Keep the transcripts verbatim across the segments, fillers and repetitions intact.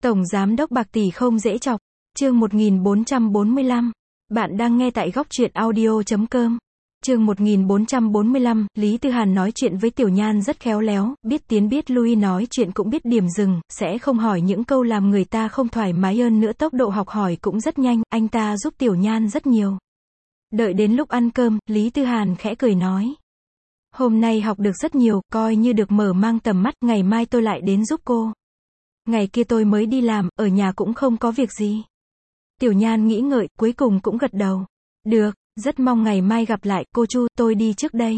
Tổng Giám đốc bạc tỷ không dễ chọc. Chương một nghìn bốn trăm bốn mươi lăm. Bạn đang nghe tại góc truyện audio chấm com. Chương một nghìn bốn trăm bốn mươi lăm, Lý Tư Hàn nói chuyện với Tiểu Nhan rất khéo léo, biết tiến biết lui, nói chuyện cũng biết điểm dừng, sẽ không hỏi những câu làm người ta không thoải mái, hơn nữa tốc độ học hỏi cũng rất nhanh, anh ta giúp Tiểu Nhan rất nhiều. Đợi đến lúc ăn cơm, Lý Tư Hàn khẽ cười nói: hôm nay học được rất nhiều, coi như được mở mang tầm mắt, ngày mai tôi lại đến giúp cô. Ngày kia tôi mới đi làm, ở nhà cũng không có việc gì. Tiểu Nhan nghĩ ngợi, cuối cùng cũng gật đầu. Được, rất mong ngày mai gặp lại, cô Chu, tôi đi trước đây.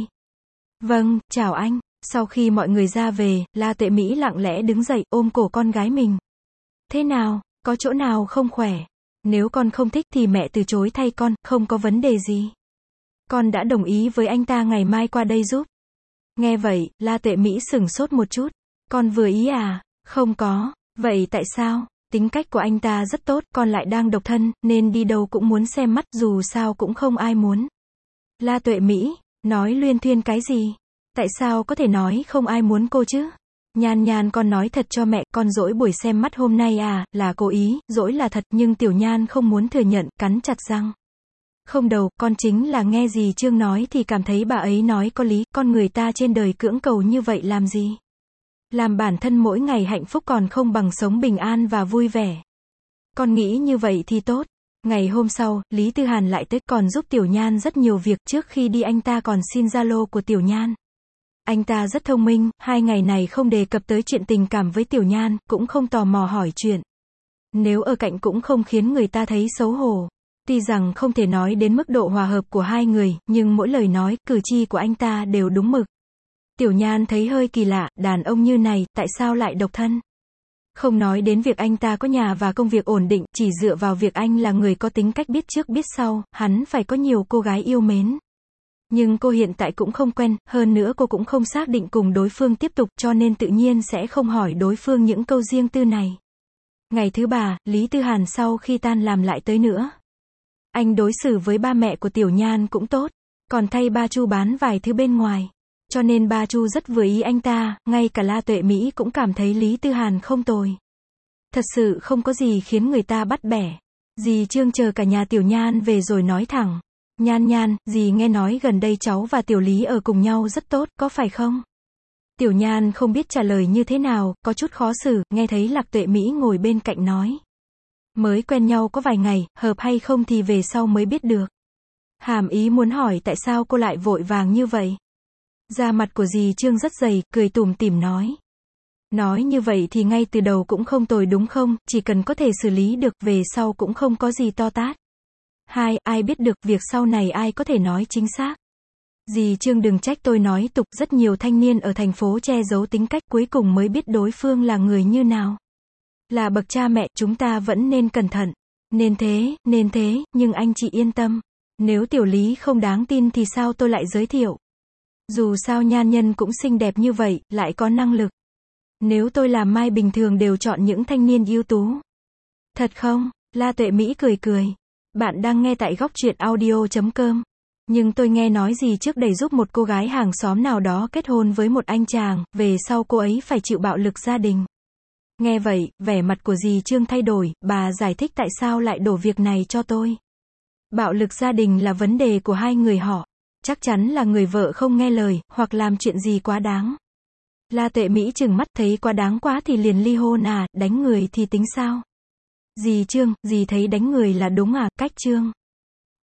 Vâng, chào anh. Sau khi mọi người ra về, La Tuệ Mỹ lặng lẽ đứng dậy, ôm cổ con gái mình. Thế nào, có chỗ nào không khỏe? Nếu con không thích thì mẹ từ chối thay con, không có vấn đề gì. Con đã đồng ý với anh ta ngày mai qua đây giúp. Nghe vậy, La Tuệ Mỹ sửng sốt một chút. Con vừa ý à? Không có. Vậy tại sao? Tính cách của anh ta rất tốt, con lại đang độc thân, nên đi đâu cũng muốn xem mắt, dù sao cũng không ai muốn. La Tuệ Mỹ, nói luyên thuyên cái gì? Tại sao có thể nói không ai muốn cô chứ? Nhan Nhan, con nói thật cho mẹ, con dỗi buổi xem mắt hôm nay à, là cố ý, dỗi là thật, nhưng Tiểu Nhan không muốn thừa nhận, cắn chặt răng. Không đâu, con chính là nghe dì Trương nói thì cảm thấy bà ấy nói có lý, con người ta trên đời cưỡng cầu như vậy làm gì? Làm bản thân mỗi ngày hạnh phúc còn không bằng sống bình an và vui vẻ. Con nghĩ như vậy thì tốt. Ngày hôm sau, Lý Tư Hàn lại tới, còn giúp Tiểu Nhan rất nhiều việc, trước khi đi anh ta còn xin Zalo của Tiểu Nhan. Anh ta rất thông minh, hai ngày này không đề cập tới chuyện tình cảm với Tiểu Nhan, cũng không tò mò hỏi chuyện. Nếu ở cạnh cũng không khiến người ta thấy xấu hổ. Tuy rằng không thể nói đến mức độ hòa hợp của hai người, nhưng mỗi lời nói, cử chỉ của anh ta đều đúng mực. Tiểu Nhan thấy hơi kỳ lạ, đàn ông như này, tại sao lại độc thân? Không nói đến việc anh ta có nhà và công việc ổn định, chỉ dựa vào việc anh là người có tính cách biết trước biết sau, hắn phải có nhiều cô gái yêu mến. Nhưng cô hiện tại cũng không quen, hơn nữa cô cũng không xác định cùng đối phương tiếp tục, cho nên tự nhiên sẽ không hỏi đối phương những câu riêng tư này. Ngày thứ ba, Lý Tư Hàn sau khi tan làm lại tới nữa. Anh đối xử với ba mẹ của Tiểu Nhan cũng tốt, còn thay ba Chu bán vài thứ bên ngoài. Cho nên ba Chu rất vừa ý anh ta, ngay cả La Tuệ Mỹ cũng cảm thấy Lý Tư Hàn không tồi. Thật sự không có gì khiến người ta bắt bẻ. Dì Trương chờ cả nhà Tiểu Nhan về rồi nói thẳng. Nhan Nhan, dì nghe nói gần đây cháu và Tiểu Lý ở cùng nhau rất tốt, có phải không? Tiểu Nhan không biết trả lời như thế nào, có chút khó xử, nghe thấy Lạc Tuệ Mỹ ngồi bên cạnh nói. Mới quen nhau có vài ngày, hợp hay không thì về sau mới biết được. Hàm ý muốn hỏi tại sao cô lại vội vàng như vậy. Da mặt của dì Trương rất dày, cười tủm tỉm nói. Nói như vậy thì ngay từ đầu cũng không tồi đúng không, chỉ cần có thể xử lý được, về sau cũng không có gì to tát. Hai, ai biết được, việc sau này ai có thể nói chính xác. Dì Trương đừng trách tôi nói tục, rất nhiều thanh niên ở thành phố che giấu tính cách, cuối cùng mới biết đối phương là người như nào. Là bậc cha mẹ, chúng ta vẫn nên cẩn thận. Nên thế, nên thế, nhưng anh chị yên tâm. Nếu Tiểu Lý không đáng tin thì sao tôi lại giới thiệu. Dù sao Nhan Nhân cũng xinh đẹp như vậy, lại có năng lực. Nếu tôi làm mai bình thường đều chọn những thanh niên ưu tú. Thật không? La Tuệ Mỹ cười cười. Bạn đang nghe tại góc truyện audio chấm com. Nhưng tôi nghe nói gì trước đây giúp một cô gái hàng xóm nào đó kết hôn với một anh chàng, về sau cô ấy phải chịu bạo lực gia đình. Nghe vậy, vẻ mặt của dì Trương thay đổi, bà giải thích tại sao lại đổ việc này cho tôi. Bạo lực gia đình là vấn đề của hai người họ. Chắc chắn là người vợ không nghe lời, hoặc làm chuyện gì quá đáng. La Tuệ Mỹ trừng mắt, thấy quá đáng quá thì liền ly hôn à, đánh người thì tính sao? Dì Trương, dì thấy đánh người là đúng à, cách Trương.